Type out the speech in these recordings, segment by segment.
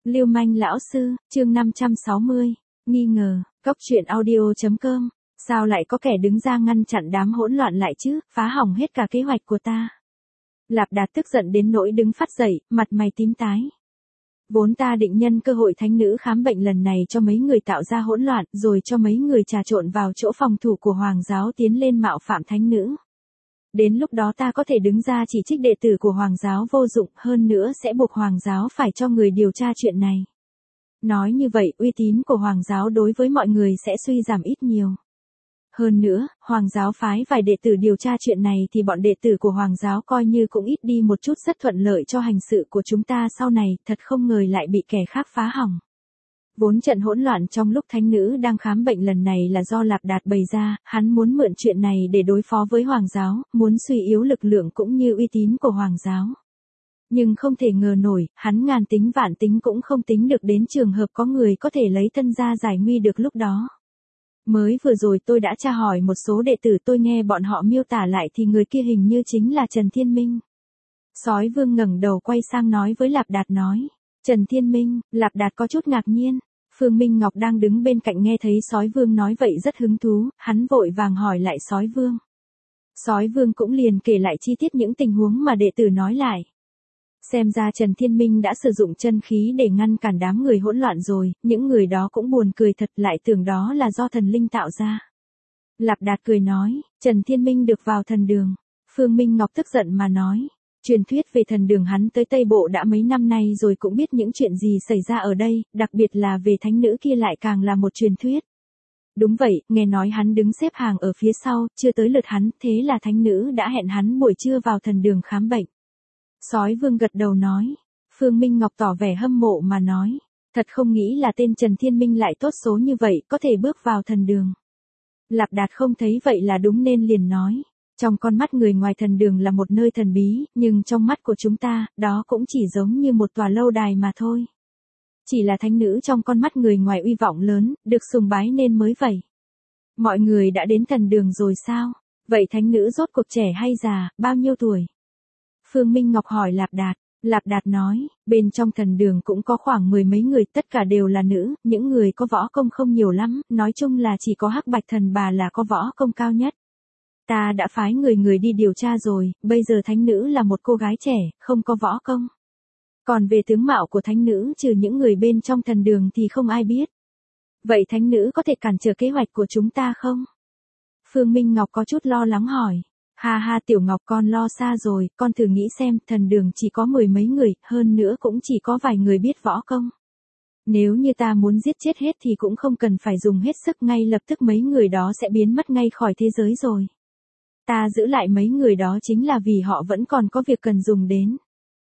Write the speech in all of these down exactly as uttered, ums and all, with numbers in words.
Lưu manh lão sư, chương năm trăm sáu mươi, nghi ngờ, Cốc truyện audio chấm com, sao lại có kẻ đứng ra ngăn chặn đám hỗn loạn lại chứ, phá hỏng hết cả kế hoạch của ta. Lạp Đạt tức giận đến nỗi đứng phát dậy, mặt mày tím tái. Vốn ta định nhân cơ hội thánh nữ khám bệnh lần này cho mấy người tạo ra hỗn loạn, rồi cho mấy người trà trộn vào chỗ phòng thủ của Hoàng giáo tiến lên mạo phạm thánh nữ. Đến lúc đó ta có thể đứng ra chỉ trích đệ tử của Hoàng giáo vô dụng, hơn nữa sẽ buộc Hoàng giáo phải cho người điều tra chuyện này. Nói như vậy, uy tín của Hoàng giáo đối với mọi người sẽ suy giảm ít nhiều. Hơn nữa, Hoàng giáo phái vài đệ tử điều tra chuyện này thì bọn đệ tử của Hoàng giáo coi như cũng ít đi một chút, rất thuận lợi cho hành sự của chúng ta sau này, thật không ngờ lại bị kẻ khác phá hỏng. Vốn trận hỗn loạn trong lúc thánh nữ đang khám bệnh lần này là do Lạp Đạt bày ra, hắn muốn mượn chuyện này để đối phó với Hoàng giáo, muốn suy yếu lực lượng cũng như uy tín của Hoàng giáo. Nhưng không thể ngờ nổi, hắn ngàn tính vạn tính cũng không tính được đến trường hợp có người có thể lấy thân ra giải nguy được lúc đó. Mới vừa rồi tôi đã tra hỏi một số đệ tử, tôi nghe bọn họ miêu tả lại thì người kia hình như chính là Trần Thiên Minh. Sói Vương ngẩng đầu quay sang nói với Lạp Đạt nói, Trần Thiên Minh. Lạp Đạt có chút ngạc nhiên. Phương Minh Ngọc đang đứng bên cạnh nghe thấy Sói Vương nói vậy rất hứng thú, hắn vội vàng hỏi lại Sói Vương. Sói Vương cũng liền kể lại chi tiết những tình huống mà đệ tử nói lại. Xem ra Trần Thiên Minh đã sử dụng chân khí để ngăn cản đám người hỗn loạn rồi, những người đó cũng buồn cười thật, lại tưởng đó là do thần linh tạo ra. Lạp Đạt cười nói, Trần Thiên Minh được vào thần đường. Phương Minh Ngọc tức giận mà nói, truyền thuyết về thần đường hắn tới Tây Bộ đã mấy năm nay rồi, cũng biết những chuyện gì xảy ra ở đây, đặc biệt là về thánh nữ kia lại càng là một truyền thuyết. Đúng vậy, nghe nói hắn đứng xếp hàng ở phía sau, chưa tới lượt hắn, thế là thánh nữ đã hẹn hắn buổi trưa vào thần đường khám bệnh. Sói Vương gật đầu nói. Phương Minh Ngọc tỏ vẻ hâm mộ mà nói, thật không nghĩ là tên Trần Thiên Minh lại tốt số như vậy, có thể bước vào thần đường. Lạp Đạt không thấy vậy là đúng nên liền nói, trong con mắt người ngoài thần đường là một nơi thần bí, nhưng trong mắt của chúng ta, đó cũng chỉ giống như một tòa lâu đài mà thôi. Chỉ là thánh nữ trong con mắt người ngoài uy vọng lớn, được sùng bái nên mới vậy. Mọi người đã đến thần đường rồi sao? Vậy thánh nữ rốt cuộc trẻ hay già, bao nhiêu tuổi? Phương Minh Ngọc hỏi Lạp Đạt. Lạp Đạt nói, bên trong thần đường cũng có khoảng mười mấy người, tất cả đều là nữ, những người có võ công không nhiều lắm, nói chung là chỉ có Hắc Bạch Thần Bà là có võ công cao nhất. Ta đã phái người người đi điều tra rồi, bây giờ thánh nữ là một cô gái trẻ, không có võ công. Còn về tướng mạo của thánh nữ trừ những người bên trong thần đường thì không ai biết. Vậy thánh nữ có thể cản trở kế hoạch của chúng ta không? Phương Minh Ngọc có chút lo lắng hỏi. Ha ha Tiểu Ngọc, con lo xa rồi, con thử nghĩ xem, thần đường chỉ có mười mấy người, hơn nữa cũng chỉ có vài người biết võ công. Nếu như ta muốn giết chết hết thì cũng không cần phải dùng hết sức, ngay lập tức mấy người đó sẽ biến mất ngay khỏi thế giới rồi. Ta giữ lại mấy người đó chính là vì họ vẫn còn có việc cần dùng đến.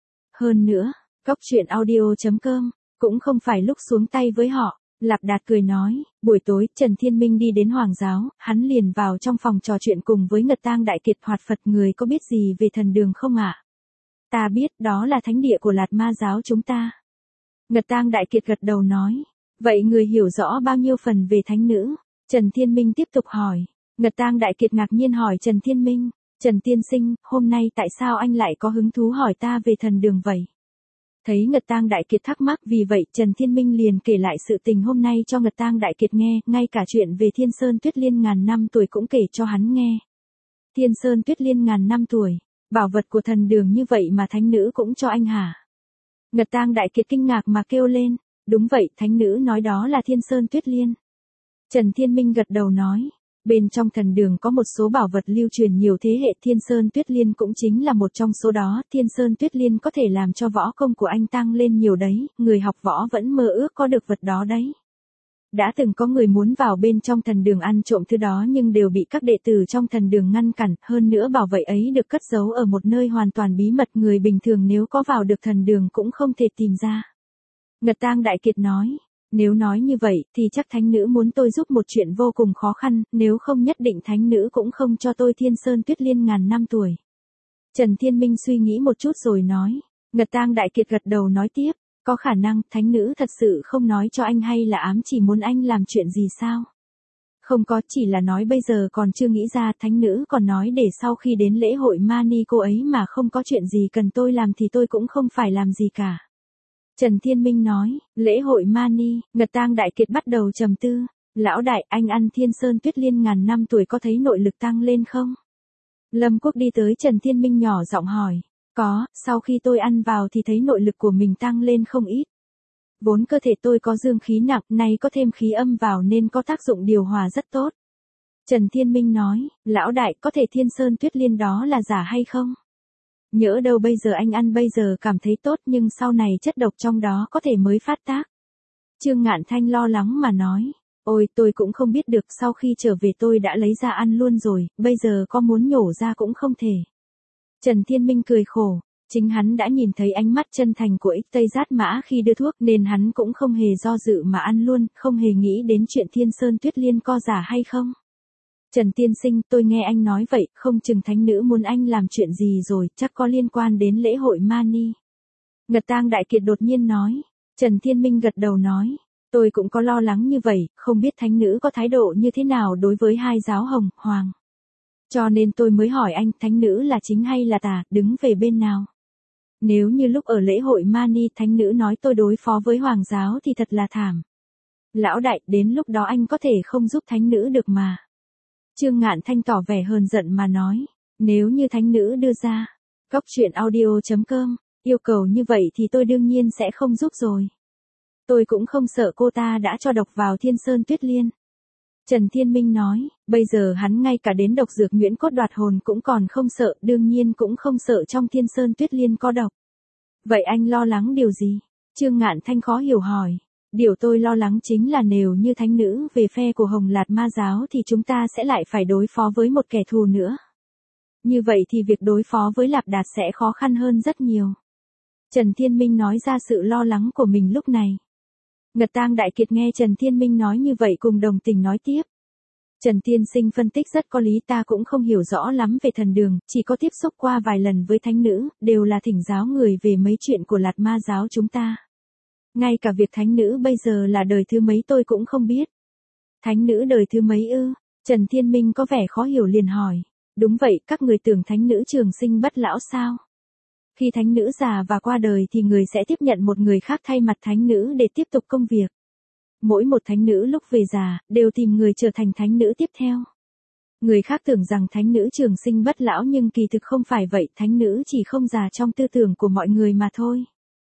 Hơn nữa, Cốc truyện audio chấm com, cũng không phải lúc xuống tay với họ. Lạp Đạt cười nói, buổi tối, Trần Thiên Minh đi đến Hoàng giáo, hắn liền vào trong phòng trò chuyện cùng với Ngật Tang Đại Kiệt. Hoạt Phật, người có biết gì về thần đường không ạ? À? Ta biết, đó là thánh địa của Lạt Ma giáo chúng ta. Ngật Tang Đại Kiệt gật đầu nói, vậy người hiểu rõ bao nhiêu phần về thánh nữ? Trần Thiên Minh tiếp tục hỏi. Ngật Tang Đại Kiệt ngạc nhiên hỏi Trần Thiên Minh, Trần tiên sinh, hôm nay tại sao anh lại có hứng thú hỏi ta về thần đường vậy? Thấy Ngật Tang Đại Kiệt thắc mắc, vì vậy Trần Thiên Minh liền kể lại sự tình hôm nay cho Ngật Tang Đại Kiệt nghe, ngay cả chuyện về Thiên Sơn Tuyết Liên ngàn năm tuổi cũng kể cho hắn nghe. Thiên Sơn Tuyết Liên ngàn năm tuổi, bảo vật của thần đường như vậy mà thánh nữ cũng cho anh hả? Ngật Tang Đại Kiệt kinh ngạc mà kêu lên, đúng vậy, thánh nữ nói đó là Thiên Sơn Tuyết Liên. Trần Thiên Minh gật đầu nói, bên trong thần đường có một số bảo vật lưu truyền nhiều thế hệ, Thiên Sơn Tuyết Liên cũng chính là một trong số đó. Thiên Sơn Tuyết Liên có thể làm cho võ công của anh tăng lên nhiều đấy, người học võ vẫn mơ ước có được vật đó đấy. Đã từng có người muốn vào bên trong thần đường ăn trộm thứ đó nhưng đều bị các đệ tử trong thần đường ngăn cản, hơn nữa bảo vật ấy được cất giấu ở một nơi hoàn toàn bí mật, người bình thường nếu có vào được thần đường cũng không thể tìm ra. Ngật Tang Đại Kiệt nói, nếu nói như vậy thì chắc thánh nữ muốn tôi giúp một chuyện vô cùng khó khăn, nếu không nhất định thánh nữ cũng không cho tôi Thiên Sơn Tuyết Liên ngàn năm tuổi. Trần Thiên Minh suy nghĩ một chút rồi nói. Ngật Tang Đại Kiệt gật đầu nói tiếp, có khả năng thánh nữ thật sự không nói cho anh, hay là ám chỉ muốn anh làm chuyện gì sao? Không có, chỉ là nói bây giờ còn chưa nghĩ ra. Thánh nữ còn nói để sau khi đến lễ hội Mani cô ấy mà không có chuyện gì cần tôi làm thì tôi cũng không phải làm gì cả. Trần Thiên Minh nói, lễ hội Mani, Ngật Tang Đại Kiệt bắt đầu trầm tư. Lão đại, anh ăn Thiên Sơn Tuyết Liên ngàn năm tuổi có thấy nội lực tăng lên không? Lâm Quốc đi tới Trần Thiên Minh nhỏ giọng hỏi. Có, sau khi tôi ăn vào thì thấy nội lực của mình tăng lên không ít. Vốn cơ thể tôi có dương khí nặng, nay có thêm khí âm vào nên có tác dụng điều hòa rất tốt. Trần Thiên Minh nói, lão đại, có thể Thiên Sơn Tuyết Liên đó là giả hay không? Nhỡ đâu bây giờ anh ăn bây giờ cảm thấy tốt nhưng sau này chất độc trong đó có thể mới phát tác. Trương Ngạn Thanh lo lắng mà nói, ôi tôi cũng không biết được, sau khi trở về tôi đã lấy ra ăn luôn rồi, bây giờ có muốn nhổ ra cũng không thể. Trần Thiên Minh cười khổ, chính hắn đã nhìn thấy ánh mắt chân thành của Ích Tây Giát Mã khi đưa thuốc nên hắn cũng không hề do dự mà ăn luôn, không hề nghĩ đến chuyện Thiên Sơn Tuyết Liên có giả hay không. Trần tiên sinh, tôi nghe anh nói vậy, không chừng thánh nữ muốn anh làm chuyện gì rồi, chắc có liên quan đến lễ hội Mani. Ngật Tang Đại Kiệt đột nhiên nói. Trần Thiên Minh gật đầu nói, tôi cũng có lo lắng như vậy, không biết thánh nữ có thái độ như thế nào đối với hai giáo hồng, hoàng. Cho nên tôi mới hỏi anh, thánh nữ là chính hay là tà, đứng về bên nào? Nếu như lúc ở lễ hội Mani thánh nữ nói tôi đối phó với hoàng giáo thì thật là thảm. Lão đại, đến lúc đó anh có thể không giúp thánh nữ được mà. Trương Ngạn Thanh tỏ vẻ hờn giận mà nói, nếu như thánh nữ đưa ra, Cóc Truyện Audio chấm com, yêu cầu như vậy thì tôi đương nhiên sẽ không giúp rồi. Tôi cũng không sợ cô ta đã cho độc vào Thiên Sơn Tuyết Liên. Trần Thiên Minh nói, bây giờ hắn ngay cả đến độc dược nhuyễn cốt đoạt hồn cũng còn không sợ, đương nhiên cũng không sợ trong Thiên Sơn Tuyết Liên có độc. Vậy anh lo lắng điều gì? Trương Ngạn Thanh khó hiểu hỏi. Điều tôi lo lắng chính là nếu như thánh nữ về phe của Hồng Lạt Ma giáo thì chúng ta sẽ lại phải đối phó với một kẻ thù nữa. Như vậy thì việc đối phó với Lạp Đạt sẽ khó khăn hơn rất nhiều. Trần Thiên Minh nói ra sự lo lắng của mình lúc này. Ngật Tang Đại Kiệt nghe Trần Thiên Minh nói như vậy cùng đồng tình nói tiếp. Trần Tiên Sinh phân tích rất có lý, ta cũng không hiểu rõ lắm về thần đường, chỉ có tiếp xúc qua vài lần với thánh nữ, đều là thỉnh giáo người về mấy chuyện của Lạt Ma giáo chúng ta. Ngay cả việc thánh nữ bây giờ là đời thứ mấy tôi cũng không biết. Thánh nữ đời thứ mấy ư? Trần Thiên Minh có vẻ khó hiểu liền hỏi. Đúng vậy, các người tưởng thánh nữ trường sinh bất lão sao? Khi thánh nữ già và qua đời thì người sẽ tiếp nhận một người khác thay mặt thánh nữ để tiếp tục công việc. Mỗi một thánh nữ lúc về già, đều tìm người trở thành thánh nữ tiếp theo. Người khác tưởng rằng thánh nữ trường sinh bất lão nhưng kỳ thực không phải vậy, thánh nữ chỉ không già trong tư tưởng của mọi người mà thôi.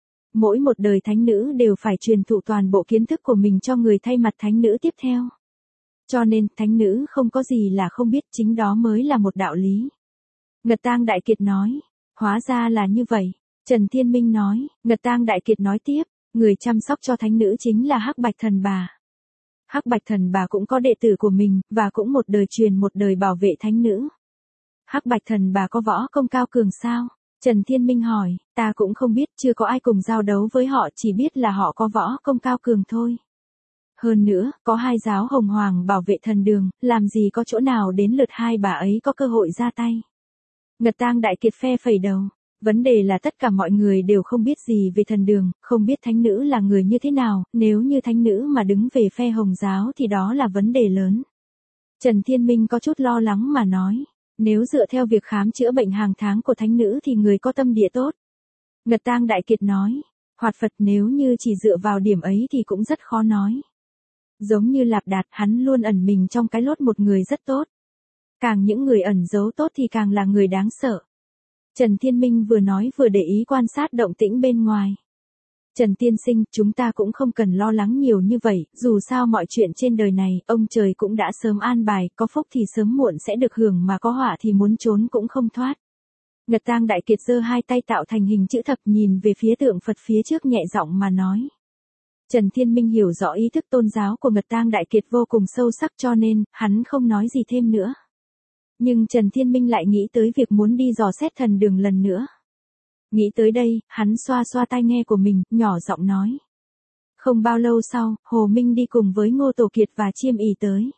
Mỗi một đời thánh nữ đều phải truyền thụ toàn bộ kiến thức của mình cho người thay mặt thánh nữ tiếp theo. Cho nên, thánh nữ không có gì là không biết, chính đó mới là một đạo lý. Ngật Tang Đại Kiệt nói, hóa ra là như vậy. Trần Thiên Minh nói, Ngật Tang Đại Kiệt nói tiếp, người chăm sóc cho thánh nữ chính là Hắc Bạch Thần Bà. Hắc Bạch Thần Bà cũng có đệ tử của mình, và cũng một đời truyền một đời bảo vệ thánh nữ. Hắc Bạch Thần Bà có võ công cao cường sao? Trần Thiên Minh hỏi, ta cũng không biết, chưa có ai cùng giao đấu với họ, chỉ biết là họ có võ công cao cường thôi. Hơn nữa, có hai giáo hồng hoàng bảo vệ thần đường, làm gì có chỗ nào đến lượt hai bà ấy có cơ hội ra tay. Ngật Tang Đại Kiệt phe phẩy đầu. Vấn đề là tất cả mọi người đều không biết gì về thần đường, không biết thánh nữ là người như thế nào, nếu như thánh nữ mà đứng về phe hồng giáo thì đó là vấn đề lớn. Trần Thiên Minh có chút lo lắng mà nói, nếu dựa theo việc khám chữa bệnh hàng tháng của thánh nữ thì người có tâm địa tốt. Ngật Tang Đại Kiệt nói, Hoạt Phật nếu như chỉ dựa vào điểm ấy thì cũng rất khó nói. Giống như Lạp Đạt, hắn luôn ẩn mình trong cái lốt một người rất tốt. Càng những người ẩn giấu tốt thì càng là người đáng sợ. Trần Thiên Minh vừa nói vừa để ý quan sát động tĩnh bên ngoài. Trần Tiên Sinh, chúng ta cũng không cần lo lắng nhiều như vậy, dù sao mọi chuyện trên đời này, ông trời cũng đã sớm an bài, có phúc thì sớm muộn sẽ được hưởng mà có họa thì muốn trốn cũng không thoát. Ngật Tang Đại Kiệt giơ hai tay tạo thành hình chữ thập nhìn về phía tượng Phật phía trước nhẹ giọng mà nói. Trần Thiên Minh hiểu rõ ý thức tôn giáo của Ngật Tang Đại Kiệt vô cùng sâu sắc cho nên, hắn không nói gì thêm nữa. Nhưng Trần Thiên Minh lại nghĩ tới việc muốn đi dò xét thần đường lần nữa. Nghĩ tới đây, hắn xoa xoa tai nghe của mình, nhỏ giọng nói. Không bao lâu sau, Hồ Minh đi cùng với Ngô Tổ Kiệt và Chiêm Ỷ tới.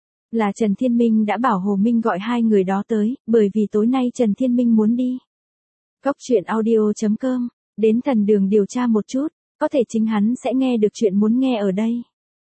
Là Trần Thiên Minh đã bảo Hồ Minh gọi hai người đó tới, bởi vì tối nay Trần Thiên Minh muốn đi. Cóc Truyện Audio chấm com, đến thần đường điều tra một chút, có thể chính hắn sẽ nghe được chuyện muốn nghe ở đây.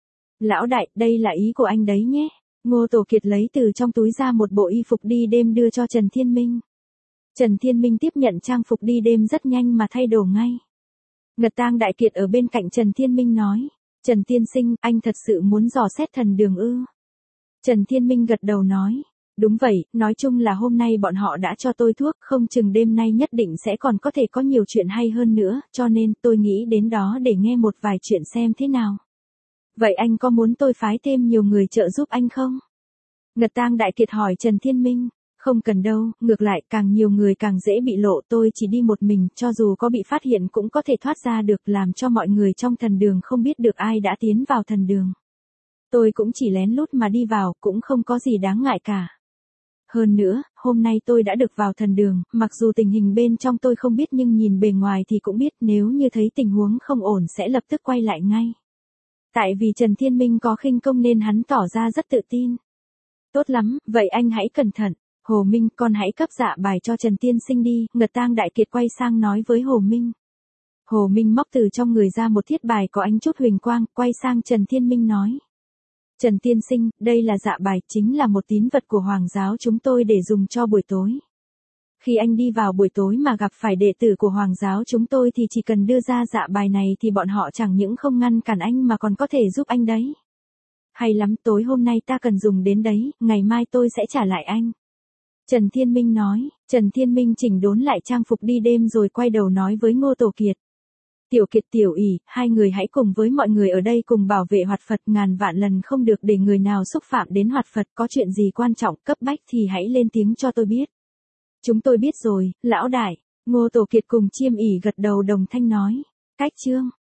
Lão đại, đây là ý của anh đấy nhé. Ngô Tổ Kiệt lấy từ trong túi ra một bộ y phục đi đêm đưa cho Trần Thiên Minh. Trần Thiên Minh tiếp nhận trang phục đi đêm rất nhanh mà thay đồ ngay. Ngật Tang Đại Kiệt ở bên cạnh Trần Thiên Minh nói. Trần tiên sinh, anh thật sự muốn dò xét thần đường ư? Trần Thiên Minh gật đầu nói. Đúng vậy, nói chung là hôm nay bọn họ đã cho tôi thuốc, không chừng đêm nay nhất định sẽ còn có thể có nhiều chuyện hay hơn nữa, cho nên tôi nghĩ đến đó để nghe một vài chuyện xem thế nào. Vậy anh có muốn tôi phái thêm nhiều người trợ giúp anh không? Ngật Tang Đại Kiệt hỏi Trần Thiên Minh. Không cần đâu, ngược lại càng nhiều người càng dễ bị lộ, tôi chỉ đi một mình, cho dù có bị phát hiện cũng có thể thoát ra được, làm cho mọi người trong thần đường không biết được ai đã tiến vào thần đường. Tôi cũng chỉ lén lút mà đi vào, cũng không có gì đáng ngại cả. Hơn nữa, hôm nay tôi đã được vào thần đường, mặc dù tình hình bên trong tôi không biết nhưng nhìn bề ngoài thì cũng biết, nếu như thấy tình huống không ổn sẽ lập tức quay lại ngay. Tại vì Trần Thiên Minh có khinh công nên hắn tỏ ra rất tự tin. Tốt lắm, vậy anh hãy cẩn thận. Hồ Minh, con hãy cấp dạ bài cho Trần Tiên Sinh đi. Ngật Tang Đại Kiệt quay sang nói với Hồ Minh. Hồ Minh móc từ trong người ra một thiết bài có ánh chút huỳnh quang, quay sang Trần Thiên Minh nói. Trần Tiên Sinh, đây là dạ bài, chính là một tín vật của Hoàng giáo chúng tôi để dùng cho buổi tối. Khi anh đi vào buổi tối mà gặp phải đệ tử của Hoàng giáo chúng tôi thì chỉ cần đưa ra dạ bài này thì bọn họ chẳng những không ngăn cản anh mà còn có thể giúp anh đấy. Hay lắm, tối hôm nay ta cần dùng đến đấy, ngày mai tôi sẽ trả lại anh. Trần Thiên Minh nói. Trần Thiên Minh chỉnh đốn lại trang phục đi đêm rồi quay đầu nói với Ngô Tổ Kiệt. Tiểu Kiệt, Tiểu ỷ, hai người hãy cùng với mọi người ở đây cùng bảo vệ Hoạt Phật, ngàn vạn lần không được để người nào xúc phạm đến Hoạt Phật, có chuyện gì quan trọng cấp bách thì hãy lên tiếng cho tôi biết. Chúng tôi biết rồi, lão đại. Ngô Tổ Kiệt cùng Chiêm ỷ gật đầu đồng thanh nói. Cách chương